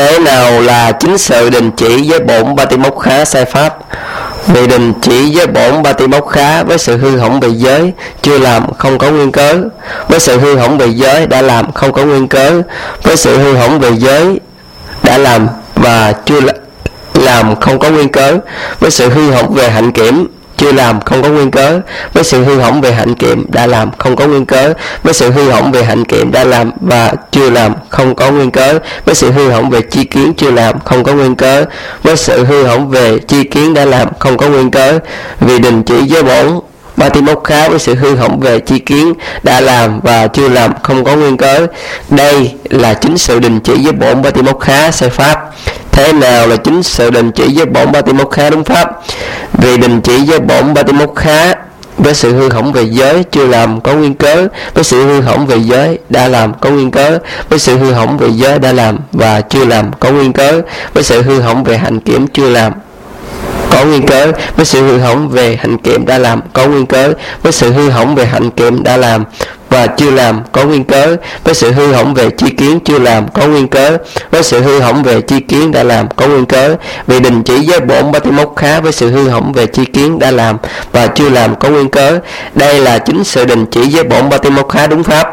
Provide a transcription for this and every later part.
Thế nào là chính sự đình chỉ với bổn Patimokkha sai pháp? Vì đình chỉ với bổn Patimokkha với sự hư hỏng về giới chưa làm không có nguyên cớ, với sự hư hỏng về giới đã làm không có nguyên cớ, với sự hư hỏng về giới đã làm và chưa làm không có nguyên cớ, với sự hư hỏng về hạnh kiểm chưa làm không có nguyên cớ, với sự hư hỏng về hạnh kiểm đã làm không có nguyên cớ, với sự hư hỏng về hạnh kiểm đã làm và chưa làm không có nguyên cớ, với sự hư hỏng về chi kiến chưa làm không có nguyên cớ, với sự hư hỏng về chi kiến đã làm không có nguyên cớ. Vì đình chỉ với bổn Patimokkha với sự hư hỏng về chi kiến đã làm và chưa làm không có nguyên cớ. Đây là chính sự đình chỉ với bổn Patimokkha sai pháp. Thế nào là chính sự đình chỉ với bổn Patimokkha đúng pháp? Vì đình chỉ với bổn Patimokkha với sự hư hỏng về giới chưa làm có nguyên cớ, với sự hư hỏng về giới đã làm có nguyên cớ, với sự hư hỏng về giới đã làm và chưa làm có nguyên cớ, với sự hư hỏng về hạnh kiểm chưa làm có nguyên cớ, với sự hư hỏng về hạnh kiểm đã làm có nguyên cớ, với sự hư hỏng về hạnh kiểm đã làm và chưa làm có nguyên cớ, với sự hư hỏng về chi kiến chưa làm có nguyên cớ, với sự hư hỏng về chi kiến đã làm có nguyên cớ. Vì đình chỉ với bổn Patimokkha với sự hư hỏng về chi kiến đã làm và chưa làm có nguyên cớ. Đây là chính sự đình chỉ với bổn Patimokkha đúng pháp.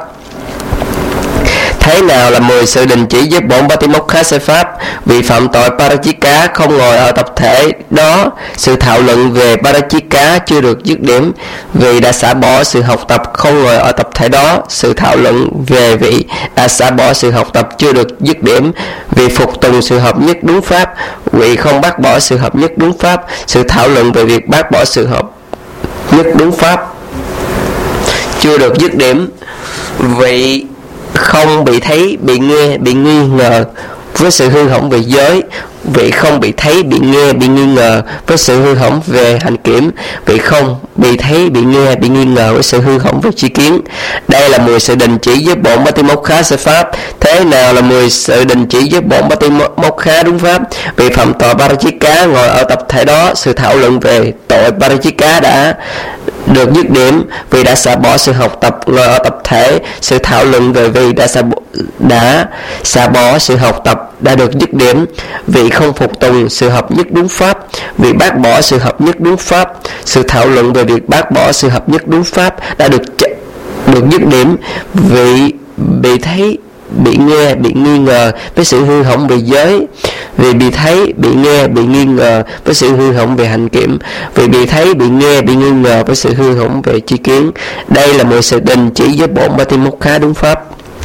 Thế nào là 10 sự đình chỉ với bổn Patimokkha sai pháp? Vì phạm tội Parajika không ngồi ở tập thể đó, sự thảo luận về Parajika chưa được dứt điểm. Vì đã xả bỏ sự học tập không ngồi ở tập thể đó, sự thảo luận về vị đã xả bỏ sự học tập chưa được dứt điểm. Vì phục tùng sự hợp nhất đúng pháp, vị không bác bỏ sự hợp nhất đúng pháp, sự thảo luận về việc bác bỏ sự hợp nhất đúng pháp chưa được dứt điểm. Vị không bị thấy, bị nghe, bị nghi ngờ với sự hư hỏng về giới. Vị không bị thấy, bị nghe, bị nghi ngờ với sự hư hỏng về hạnh kiểm. Vị không bị thấy, bị nghe, bị nghi ngờ với sự hư hỏng về chi kiến. Đây là 10 sự đình chỉ với bổn Patimokkha sai pháp. Thế nào là 10 sự đình chỉ với bổn Patimokkha đúng pháp? Vì phạm tội Parajika ngồi ở tập thể đó, sự thảo luận về tội Parajika đã được dứt điểm. Vì đã xả bỏ sự học tập ngồi ở tập thể, sự thảo luận về vì đã xả bỏ sự học tập đã được dứt điểm. Vì không phục tùng sự hợp nhất đúng pháp, vì bác bỏ sự hợp nhất đúng pháp, sự thảo luận về việc bác bỏ sự hợp nhất đúng pháp đã được dứt điểm. Vì bị thấy, bị nghe, bị nghi ngờ với sự hư hỏng về giới. Vì bị thấy, bị nghe, bị nghi ngờ với sự hư hỏng về hạnh kiểm. Vì bị thấy, bị nghe, bị nghi ngờ với sự hư hỏng về chi kiến. Đây là 10 sự đình chỉ với bổn Patimokkha đúng pháp.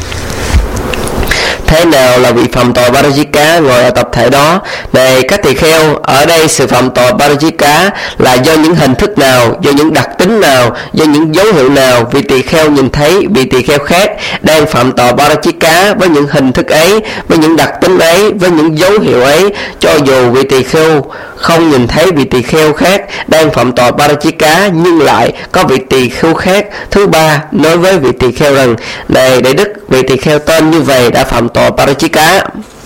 Thế nào là vị phạm tội Parajika ngồi ở tập thể đó? Này các tỳ kheo, ở đây sự phạm tội Parajika là do những hình thức nào, do những đặc tính nào, do những dấu hiệu nào vị tỳ kheo nhìn thấy vị tỳ kheo khác đang phạm tội Parajika với những hình thức ấy, với những đặc tính ấy, với những dấu hiệu ấy. Cho dù vị tỳ kheo không nhìn thấy vị tỳ kheo khác đang phạm tội Parajika, nhưng lại có vị tỳ kheo khác thứ ba nói với vị tỳ kheo rằng: này Đại Đức, vị tỳ kheo tên như vậy đã phạm tội Parajika.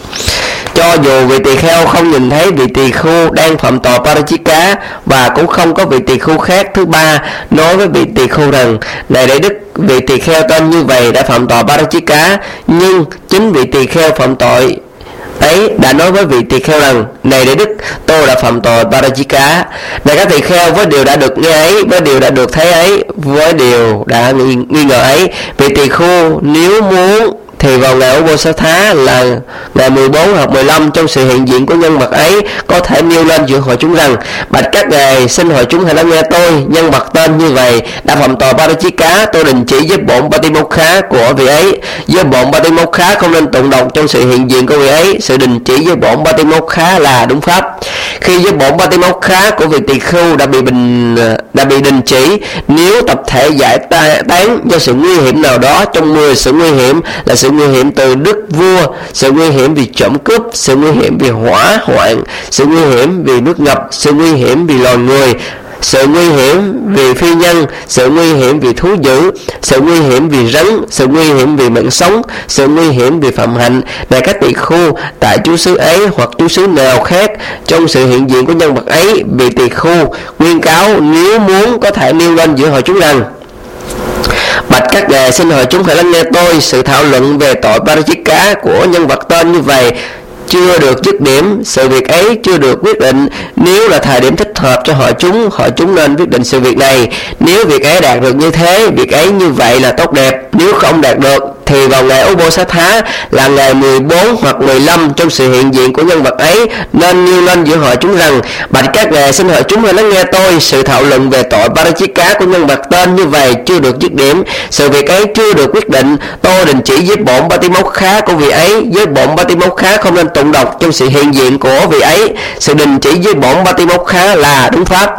Cho dù vị tỳ kheo không nhìn thấy vị tỳ kheo đang phạm tội Parajika, và cũng không có vị tỳ kheo khác thứ ba nói với vị tỳ kheo rằng: này Đại Đức, vị tỳ kheo tên như vậy đã phạm tội Parajika, nhưng chính vị tỳ kheo phạm tội ấy đã nói với vị tỳ kheo rằng: này Đại Đức, tôi đã phạm tội Parajika. Này các tỳ kheo, với điều đã được nghe ấy, với điều đã được thấy ấy, với điều đã nghi ngờ ấy, vị tỳ kheo nếu muốn thì vào ngày Uposatha là ngày 14 hoặc 15 trong sự hiện diện của nhân vật ấy có thể nêu lên giữa hội chúng rằng: bạch các ngài, xin hội chúng hãy lắng nghe tôi, nhân vật tên như vậy đã phạm tội Parajika, tôi đình chỉ với bổn Patimokkha của vị ấy. Với bổn Patimokkha không nên tụng đọc trong sự hiện diện của vị ấy. Sự đình chỉ với bổn Patimokkha là đúng pháp. Khi với bổn Patimokkha của vị tỳ kheo đã bị đình chỉ, nếu tập thể giải tán do sự nguy hiểm nào đó trong 10 sự nguy hiểm là sự nguy hiểm từ đức vua, sự nguy hiểm vì trộm cướp, sự nguy hiểm vì hỏa hoạn, sự nguy hiểm vì nước ngập, sự nguy hiểm vì loài người, sự nguy hiểm vì phi nhân, sự nguy hiểm vì thú dữ, sự nguy hiểm vì rắn, sự nguy hiểm vì mạng sống, sự nguy hiểm vì phạm hạnh. Này các tỳ kheo, tại chú xứ ấy hoặc chú xứ nào khác trong sự hiện diện của nhân vật ấy, vị tỳ kheo nguyên cáo nếu muốn có thể nêu lên giữa hội chúng rằng: bạch các ngài, xin hội chúng hãy lắng nghe tôi, sự thảo luận về tội Parajika của nhân vật tên như vậy chưa được dứt điểm, sự việc ấy chưa được quyết định. Nếu là thời điểm thích hợp cho họ chúng nên quyết định sự việc này. Nếu việc ấy đạt được như thế, việc ấy như vậy là tốt đẹp. Nếu không đạt được thì vào ngày Uposatha là ngày 14 hoặc 15 trong sự hiện diện của nhân vật ấy nên nêu lên giữa hội chúng rằng: bạch các ngài, xin hội chúng hãy lắng nghe tôi. Sự thảo luận về tội Parajika của nhân vật tên như vậy chưa được dứt điểm, sự việc ấy chưa được quyết định. Tôi đình chỉ với bổn Patimokkha của vị ấy, với bổn Patimokkha không nên tụng đọc trong sự hiện diện của vị ấy. Sự đình chỉ với bổn Patimokkha là đúng pháp.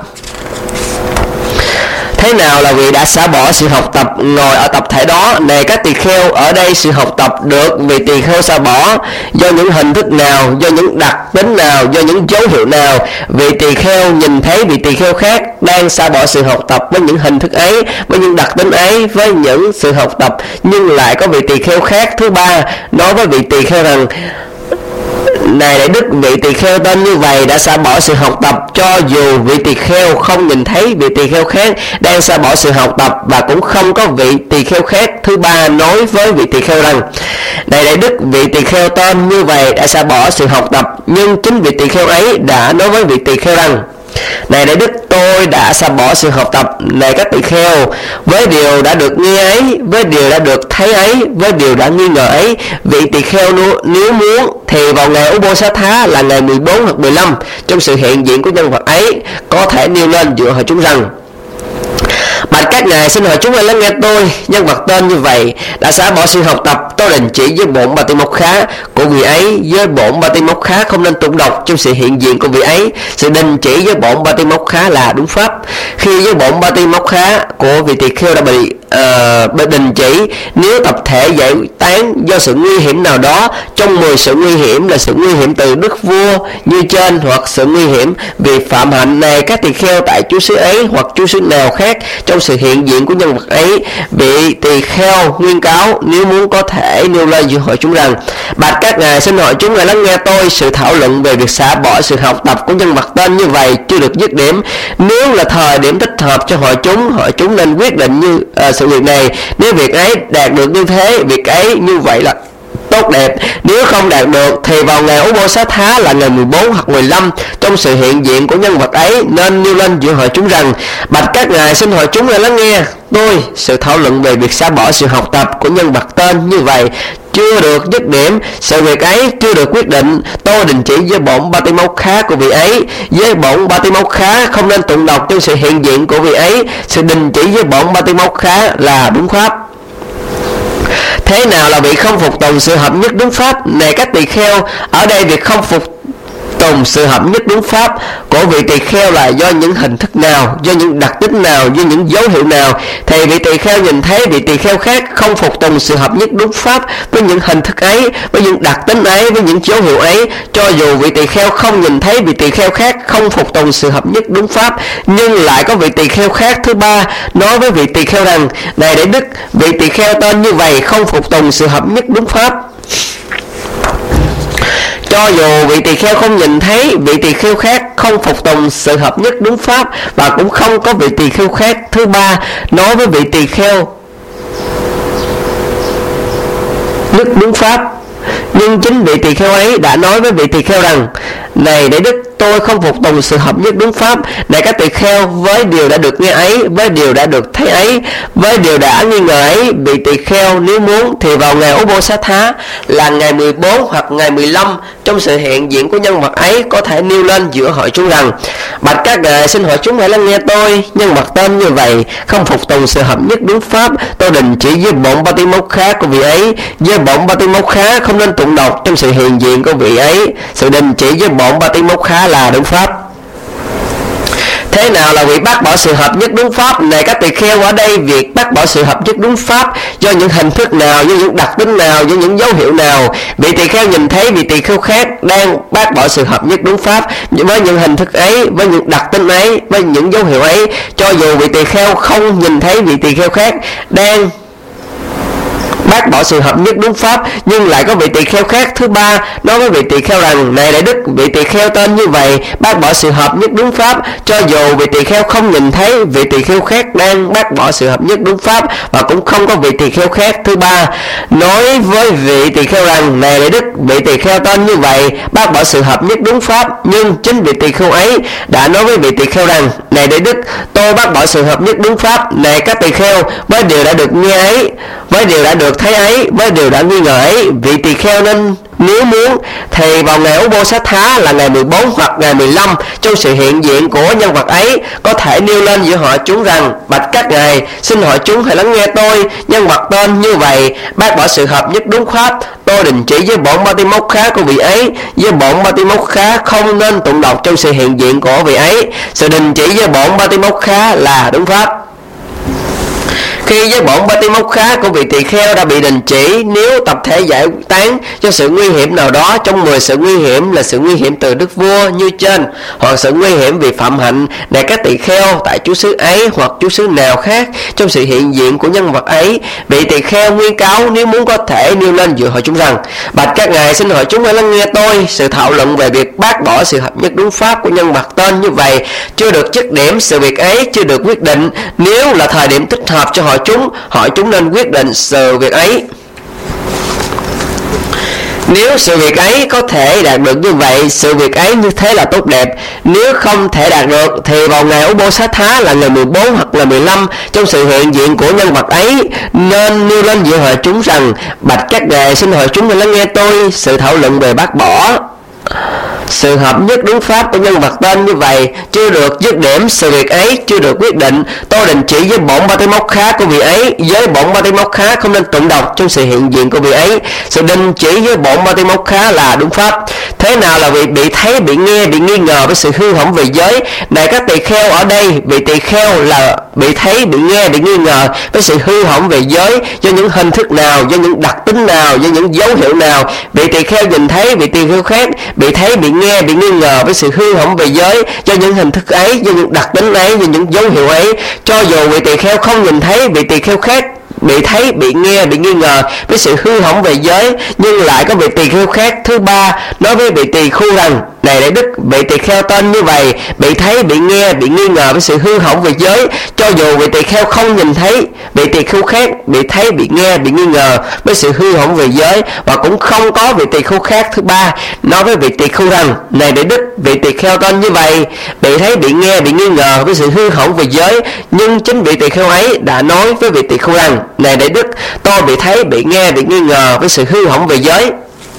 Thế nào là vị đã xả bỏ sự học tập ngồi ở tập thể đó? Này các tỳ kheo, ở đây sự học tập được vị tỳ kheo xả bỏ do những hình thức nào, do những đặc tính nào, do những dấu hiệu nào? Vị tỳ kheo nhìn thấy vị tỳ kheo khác đang xả bỏ sự học tập với những hình thức ấy, với những đặc tính ấy, với những sự học tập, nhưng lại có vị tỳ kheo khác thứ ba nói với vị tỳ kheo rằng: này đại đức, vị tỳ kheo tên như vậy đã xả bỏ sự học tập, cho dù vị tỳ kheo không nhìn thấy vị tỳ kheo khác đang xả bỏ sự học tập, và cũng không có vị tỳ kheo khác thứ ba nói với vị tỳ kheo rằng: này đại đức, vị tỳ kheo tên như vậy đã xả bỏ sự học tập, nhưng chính vị tỳ kheo ấy đã nói với vị tỳ kheo rằng: này đại đức, tôi đã xả bỏ sự học tập. Này các tỳ kheo, với điều đã được nghe ấy, với điều đã được thấy ấy, với điều đã nghi ngờ ấy, vị tỳ kheo nếu muốn thì vào ngày Uposatha là ngày 14 hoặc 15 trong sự hiện diện của nhân vật ấy có thể nêu lên dựa hội chúng rằng: bạch các ngài, xin hỏi chúng hãy lắng nghe tôi. Nhân vật tên như vậy đã xả bỏ sự học tập. Tôi đình chỉ với bổn Patimokkha của vị ấy, với bổn Patimokkha không nên tụng đọc trong sự hiện diện của vị ấy. Sự đình chỉ với bổn Patimokkha là đúng pháp. Khi với bổn Patimokkha của vị tỳ kheo đã bị đình chỉ, nếu tập thể giải tán do sự nguy hiểm nào đó trong 10 sự nguy hiểm là sự nguy hiểm từ đức vua như trên, hoặc sự nguy hiểm vì phạm hạnh này các tỳ kheo tại chú xứ ấy hoặc chú xứ nào khác trong sự hiện diện của nhân vật ấy, vị tỳ kheo nguyên cáo nếu muốn có thể nêu lên giữa hội chúng rằng: bạch các ngài, xin hội chúng ngài lắng nghe tôi. Sự thảo luận về việc xả bỏ sự học tập của nhân vật tên như vậy chưa được dứt điểm. Nếu là thời điểm thích hợp cho hội chúng nên quyết định như sự việc này. Nếu việc ấy đạt được như thế, việc ấy như vậy là tốt đẹp. Nếu không đạt được thì vào ngày Uposatha là ngày 14 hoặc 15 trong sự hiện diện của nhân vật ấy nên nêu lên giữa hội chúng rằng: bạch các ngài, xin hội chúng ngài lắng nghe tôi. Sự thảo luận về việc xả bỏ sự học tập của nhân vật tên như vậy chưa được dứt điểm, sự việc ấy chưa được quyết định. Tôi đình chỉ với bổn Patimokkha của vị ấy, với bổn Patimokkha không nên tụng đọc trong sự hiện diện của vị ấy. Sự đình chỉ với bổn Patimokkha là đúng pháp. Thế nào là vị không phục tùng sự hợp nhất đúng pháp? Này các tỳ kheo, ở đây việc không phục tùng sự hợp nhất đúng pháp của vị tỳ kheo là do những hình thức nào, do những đặc tính nào, do những dấu hiệu nào? Thì vị tỳ kheo nhìn thấy vị tỳ kheo khác không phục tùng sự hợp nhất đúng pháp với những hình thức ấy, với những đặc tính ấy, với những dấu hiệu ấy, cho dù vị tỳ kheo không nhìn thấy vị tỳ kheo khác không phục tùng sự hợp nhất đúng pháp, nhưng lại có vị tỳ kheo khác thứ ba nói với vị tỳ kheo rằng: này đại đức, vị tỳ kheo tên như vậy không phục tùng sự hợp nhất đúng pháp. Cho dù vị tỳ kheo không nhìn thấy vị tỳ kheo khác không phục tùng sự hợp nhất đúng pháp, và cũng không có vị tỳ kheo khác thứ ba nói với vị tỳ kheo nhất đúng pháp, nhưng chính vị tỳ kheo ấy đã nói với vị tỳ kheo rằng: này đại đức, tôi không phục tùng sự hợp nhất đúng pháp. Này các tỳ kheo, với điều đã được nghe ấy, với điều đã được thấy ấy, với điều đã nghi ngờ ấy, vị tỳ kheo nếu muốn thì vào ngày Uposatha là ngày 14 hoặc ngày 15 trong sự hiện diện của nhân vật ấy có thể nêu lên giữa hội chúng rằng: bạch các ngài, xin hội chúng hãy lắng nghe tôi. Nhân vật tên như vậy không phục tùng sự hợp nhất đúng pháp. Tôi đình chỉ với bổn Patimokkha của vị ấy, với bổn Patimokkha không nên tụng đọc trong sự hiện diện của vị ấy. Sự đình chỉ với bổn Patimokkha là đúng pháp. Thế nào là việc bác bỏ sự hợp nhất đúng pháp? Này các tỳ kheo, ở đây việc bác bỏ sự hợp nhất đúng pháp do những hình thức nào, do những đặc tính nào, do những dấu hiệu nào? Vị tỳ kheo nhìn thấy vị tỳ kheo khác đang bác bỏ sự hợp nhất đúng pháp với những hình thức ấy, với những đặc tính ấy, với những dấu hiệu ấy, cho dù vị tỳ kheo không nhìn thấy vị tỳ kheo khác đang bác bỏ sự hợp nhất đúng pháp. Nhưng lại có vị tỳ kheo khác thứ ba nói với vị tỳ kheo rằng: này đại đức, vị tỳ kheo tên như vậy bác bỏ sự hợp nhất đúng pháp. Cho dù vị tỳ kheo không nhìn thấy vị tỳ kheo khác đang bác bỏ sự hợp nhất đúng pháp, và cũng không có vị tỳ kheo khác thứ ba nói với vị tỳ kheo rằng: này đại đức, vị tỳ kheo tên như vậy bác bỏ sự hợp nhất đúng pháp. Nhưng chính vị tỳ kheo ấy đã nói với vị tỳ kheo rằng: này đại đức, tôi bác bỏ sự hợp nhất đúng pháp. Này các tỳ kheo, với điều đã được nghe ấy, với điều đã được thấy ấy, với điều đã nghi ngờ ấy, vị tỳ kheo nên nếu muốn thì vào ngày Ố Bô Sát Thá là ngày 14 hoặc ngày 15, trong sự hiện diện của nhân vật ấy, có thể nêu lên giữa họ chúng rằng: bạch các ngài, xin hỏi chúng hãy lắng nghe tôi. Nhân vật tên như vậy bác bỏ sự hợp nhất đúng pháp. Tôi đình chỉ với bổn Ba Ti Mốc Khá của vị ấy, với bổn Ba Ti Mốc Khá không nên tụng đọc trong sự hiện diện của vị ấy. Sự đình chỉ với bổn Ba Ti Mốc Khá là đúng pháp. Khi với bổn Ba Ti Mốc Khá của vị tỳ kheo đã bị đình chỉ, nếu tập thể giải tán cho sự nguy hiểm nào đó trong 10 sự nguy hiểm là sự nguy hiểm từ đức vua như trên, hoặc sự nguy hiểm vì phạm hạnh, này các tỳ kheo tại chú xứ ấy hoặc chú xứ nào khác trong sự hiện diện của nhân vật ấy, vị tỳ kheo nguyên cáo nếu muốn có thể nêu lên dựa hỏi chúng rằng: bạch các ngài, xin hỏi chúng hãy lắng nghe tôi. Sự thảo luận về việc bác bỏ sự hợp nhất đúng pháp của nhân vật tên như vậy chưa được dứt điểm, sự việc ấy chưa được quyết định. Nếu là thời điểm thích hợp cho hỏi chúng nên quyết định sự việc ấy. Nếu sự việc ấy có thể đạt được như vậy, sự việc ấy như thế là tốt đẹp. Nếu không thể đạt được thì vào ngày Ố Bô Sát Thá là ngày 14 hoặc là 15, trong sự hiện diện của nhân vật ấy, nên nêu lên giữa họ chúng rằng: bạch các ngài, xin hỏi chúng lắng nghe tôi. Sự thảo luận về bác bỏ sự hợp nhất đúng pháp của nhân vật tên như vậy chưa được dứt điểm, sự việc ấy chưa được quyết định. Tôi đình chỉ với bổn Ba Ti Mốc Khá của vị ấy, với bổn Ba Ti Mốc Khá không nên tụng đọc trong sự hiện diện của vị ấy. Sự đình chỉ với bổn Ba Ti Mốc Khá là đúng pháp. Thế nào là vị bị thấy, bị nghe, bị nghi ngờ với sự hư hỏng về giới? Này các tỳ kheo, ở đây vị tỳ kheo là bị thấy, bị nghe, bị nghi ngờ với sự hư hỏng về giới do những hình thức nào, do những đặc tính nào, do những dấu hiệu nào? Vị tỳ kheo nhìn thấy vị tỳ kheo khác bị thấy, bị nghe, bị nghi ngờ với sự hư hỏng về giới do những hình thức ấy, do những đặc tính ấy, do những dấu hiệu ấy. Cho dù vị tỳ kheo không nhìn thấy vị tỳ kheo khác bị thấy, bị nghe, bị nghi ngờ với sự hư hỏng về giới, nhưng lại có vị tỳ kheo khác thứ ba nói với vị tỳ khưu rằng: này đại đức, vị tỳ kheo tên như vậy bị thấy, bị nghe, bị nghi ngờ với sự hư hỏng về giới. Cho dù vị tỳ kheo không nhìn thấy vị tỳ khưu khác bị thấy, bị nghe, bị nghi ngờ với sự hư hỏng về giới, và cũng không có vị tỳ khưu khác thứ ba nói với vị tỳ khưu rằng: này đại đức, vị tỳ kheo tên như vậy bị thấy, bị nghe, bị nghi ngờ với sự hư hỏng về giới, nhưng chính vị tỳ kheo ấy đã nói với vị tỳ khưu rằng: này đại đức, tôi bị thấy, bị nghe, bị nghi ngờ với sự hư hỏng về giới.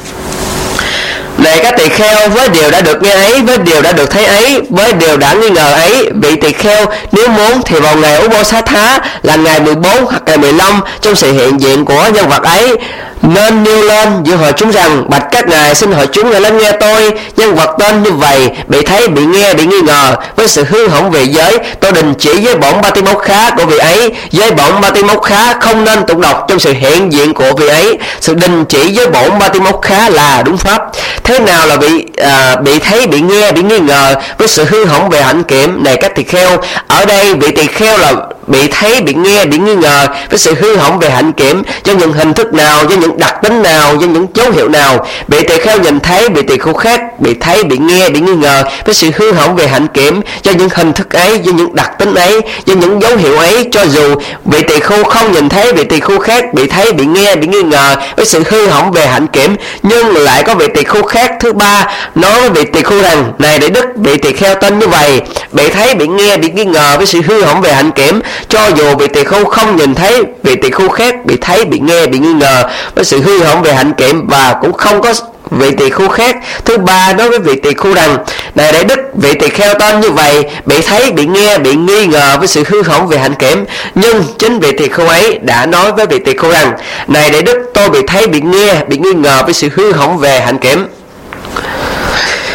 Này các tỳ kheo, với điều đã được nghe ấy, với điều đã được thấy ấy, với điều đã nghi ngờ ấy, vị tỳ kheo nếu muốn thì vào ngày Ố Bô Sát Thá là ngày 14 hoặc ngày 15, trong sự hiện diện của nhân vật ấy, nên nêu lên giữa họ chúng rằng: bạch các ngài, xin hỏi chúng hãy lắng nghe tôi. Nhân vật tên như vậy bị thấy, bị nghe, bị nghi ngờ với sự hư hỏng về giới, tôi đình chỉ với bổn Ba Ti Mốc Khá của vị ấy, với bổn Ba Ti Mốc Khá không nên tụng đọc trong sự hiện diện của vị ấy. Sự đình chỉ với bổn Ba Ti Mốc Khá là đúng pháp. Thế nào là bị thấy, bị nghe, bị nghi ngờ với sự hư hỏng về hạnh kiểm? Này các tỳ kheo, ở đây vị tỳ kheo là bị thấy, bị nghe, bị nghi ngờ với sự hư hỏng về hạnh kiểm do những hình thức nào, do những đặc tính nào, do những dấu hiệu nào? Vị tỳ kheo nhìn thấy vị tỳ kheo khác bị thấy, bị nghe, bị nghi ngờ với sự hư hỏng về hạnh kiểm do những hình thức ấy, do những đặc tính ấy, do những dấu hiệu ấy. Cho dù vị tỳ kheo không nhìn thấy vị tỳ kheo khác bị thấy, bị nghe, bị nghi ngờ với sự hư hỏng về hạnh kiểm, nhưng lại có vị tỳ kheo khác thứ ba nói với vị tỳ kheo rằng: này đại đức, vị tỳ kheo tên như vậy bị thấy, bị nghe, bị nghi ngờ với sự hư hỏng về hạnh kiểm. Cho dù vị tỳ kheo không nhìn thấy vị tỳ kheo khác bị thấy, bị nghe, bị nghi ngờ với sự hư hỏng về hạnh kiểm, và cũng không có vị tỳ kheo khác thứ ba nói với vị tỳ kheo rằng: này đại đức, vị tỳ kheo tên như vậy bị thấy, bị nghe, bị nghi ngờ với sự hư hỏng về hạnh kiểm, nhưng chính vị tỳ kheo ấy đã nói với vị tỳ kheo rằng: này đại đức, tôi bị thấy, bị nghe, bị nghi ngờ với sự hư hỏng về hạnh kiểm.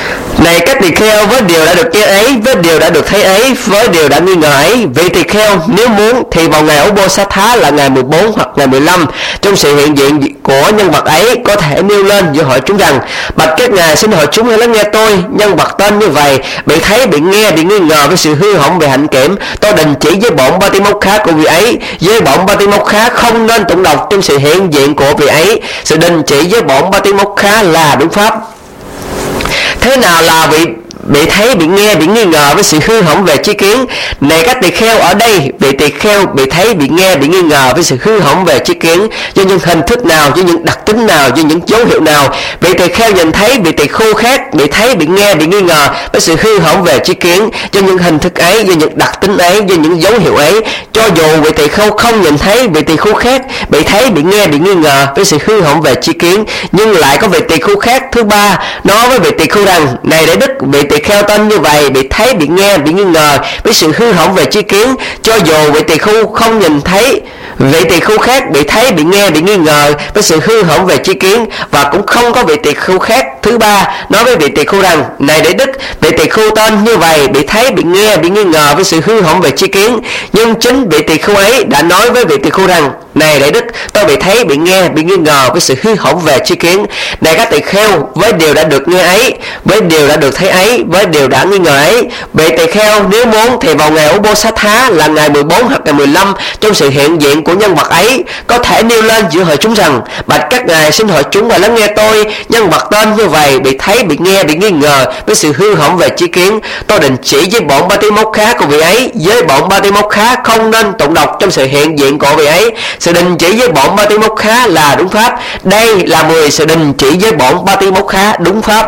Này các tỳ kheo, với điều đã được nghe ấy, với điều đã được thấy ấy, với điều đã nghi ngờ ấy, vị tỳ kheo nếu muốn thì vào ngày Ubosatha là ngày 14 hoặc ngày 15, trong sự hiện diện của nhân vật ấy, có thể nêu lên giữa hội chúng rằng: bạch các ngài, xin hội chúng hãy lắng nghe tôi. Nhân vật tên như vậy bị thấy, bị nghe, bị nghi ngờ với sự hư hỏng về hạnh kiểm, tôi đình chỉ với bọn Patimokkha của vị ấy. Với bọn Patimokkha không nên tụng đọc trong sự hiện diện của vị ấy. Sự đình chỉ với bọn Patimokkha là đúng pháp. Thế nào là bị thấy, bị nghe, bị nghi ngờ với sự hư hỏng về tri kiến? Này các tỳ kheo, ở đây vị tỳ kheo bị thấy, bị nghe, bị nghi ngờ với sự hư hỏng về tri kiến do những hình thức nào, do những đặc tính nào, do những dấu hiệu nào? Vị tỳ kheo nhìn thấy vị tỳ khưu khác bị thấy, bị nghe, bị nghi ngờ với sự hư hỏng về tri kiến do những hình thức ấy, do những đặc tính ấy, do những dấu hiệu ấy. Cho dù vị tỳ khưu không nhìn thấy vị tỳ khưu khác bị thấy, bị nghe, bị nghi ngờ với sự hư hỏng về tri kiến, nhưng lại có vị tỳ khưu khác thứ ba nói với vị tỳ khưu rằng: này Đại Đức, vị tỳ kheo tên như vậy bị thấy, bị nghe, bị nghi ngờ với sự hư hỏng về tri kiến. Cho dù vị tỳ khưu không nhìn thấy vị tỳ khưu khác bị thấy, bị nghe, bị nghi ngờ với sự hư hỏng về tri kiến, và cũng không có vị tỳ khưu khác thứ ba nói với vị tỳ khưu rằng: này Đại Đức, vị tỳ khưu tên như vậy bị thấy, bị nghe, bị nghi ngờ với sự hư hỏng về tri kiến, nhưng chính vị tỳ khưu ấy đã nói với vị tỳ khưu rằng: này Đại Đức, tôi bị thấy, bị nghe, bị nghi ngờ với sự hư hỏng về tri kiến. Này các tỳ kheo, với điều đã được nghe ấy, với điều đã được thấy ấy, với điều đã nghi ngờ ấy, vị tỳ kheo nếu muốn thì vào ngày Ubosatha là ngày 14 hoặc ngày 15, trong sự hiện diện của nhân vật ấy, có thể nêu lên giữa hội chúng rằng: bạch các ngài, xin hội chúng và lắng nghe tôi. Nhân vật tên như vậy bị thấy, bị nghe, bị nghi ngờ với sự hư hỏng về tri kiến, tôi đình chỉ với bọn Patimokkha của vị ấy. Với bọn Patimokkha không nên tụng đọc trong sự hiện diện của vị ấy. Sự đình chỉ với bọn Patimokkha là đúng pháp. Đây là 10 sự đình chỉ với bọn Patimokkha đúng pháp.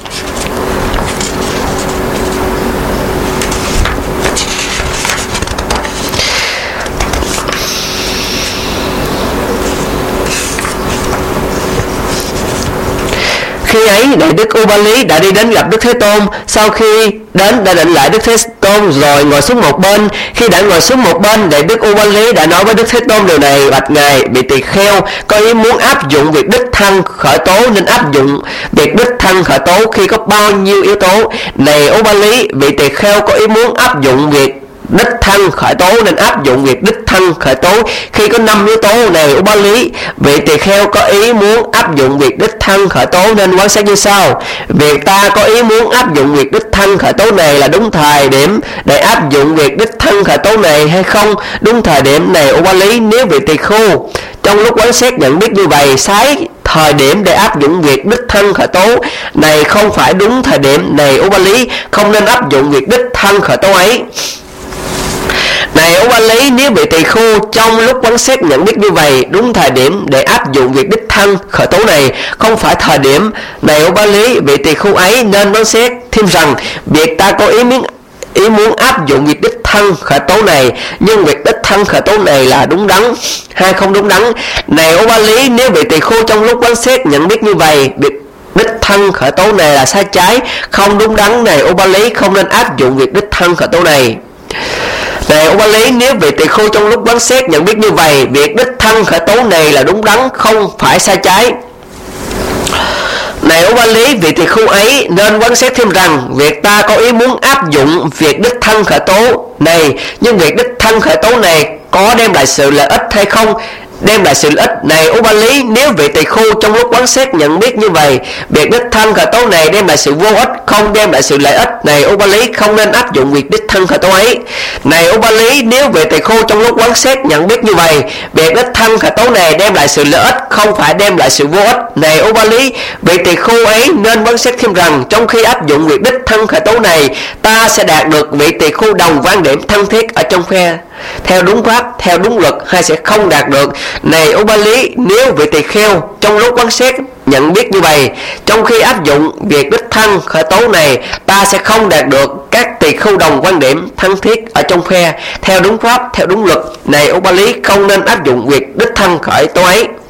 Khi ấy Đại Đức Upali đã đi đến gặp Đức Thế Tôn. Sau khi đến đã định lại Đức Thế Tôn rồi ngồi xuống một bên. Khi đã ngồi xuống một bên, Đại Đức Upali đã nói với Đức Thế Tôn điều này: bạch ngài, vị tỳ kheo có ý muốn áp dụng việc đích thân khởi tố nên áp dụng việc đích thân khởi tố khi có bao nhiêu yếu tố. Này Upali, vị tỳ kheo có ý muốn áp dụng việc đích thân khởi tố nên áp dụng việc đích thân khởi tố khi có 5 yếu tố. Này Upali, vị tỳ kheo có ý muốn áp dụng việc đích thân khởi tố nên quan sát như sau: việc ta có ý muốn áp dụng việc đích thân khởi tố này là đúng thời điểm để áp dụng việc đích thân khởi tố này hay không? Đúng thời điểm. Này Upali, nếu vị tỳ khưu trong lúc quán xét nhận biết như vậy sai thời điểm để áp dụng việc đích thân khởi tố này không phải đúng thời điểm, này Upali, không nên áp dụng việc đích thân khởi tố ấy. Này Upali, nếu vị tỳ khưu trong lúc quán xét nhận biết như vậy đúng thời điểm để áp dụng việc đích thân khởi tố này không phải thời điểm, này Upali, vị tỳ khưu ấy nên quán xét thêm rằng: việc ta có ý muốn áp dụng việc đích thân khởi tố này, nhưng việc đích thân khởi tố này là đúng đắn hay không đúng đắn. Này Upali, nếu vị tỳ khưu trong lúc quán xét nhận biết như vậy việc đích thân khởi tố này là sai trái, không đúng đắn, này Upali, không nên áp dụng việc đích thân khởi tố này. Này Upali, nếu vị tỳ khưu trong lúc quán xét nhận biết như vậy việc đích thân khởi tố này là đúng đắn, không phải sai trái. Này Upali, vị tỳ khưu ấy nên quán xét thêm rằng: việc ta có ý muốn áp dụng việc đích thân khởi tố này, nhưng việc đích thân khởi tố này có đem lại sự lợi ích hay không? Đem lại sự lợi ích. Này Upali, nếu vị tỳ khưu trong lúc quán xét nhận biết như vậy việc đích thân khởi tố này đem lại sự vô ích, không đem lại sự lợi ích, này Upali, không nên áp dụng việc đích thân khởi tố ấy. Này Upali, nếu vị tỳ khưu trong lúc quán xét nhận biết như vậy việc đích thân khởi tố này đem lại sự lợi ích, không phải đem lại sự vô ích, này Upali, vị tỳ khưu ấy nên quán xét thêm rằng: trong khi áp dụng việc đích thân khởi tố này, ta sẽ đạt được vị tỳ khưu đồng quan điểm thân thiết ở trong phe theo đúng pháp, theo đúng luật, hay sẽ không đạt được. Này Upali, nếu vị tỳ kheo trong lúc quán xét nhận biết như vậy trong khi áp dụng việc đích thân khởi tố này, ta sẽ không đạt được các tỳ khưu đồng quan điểm thân thiết ở trong phe theo đúng pháp, theo đúng luật. Này Upali, không nên áp dụng việc đích thân khởi tố ấy.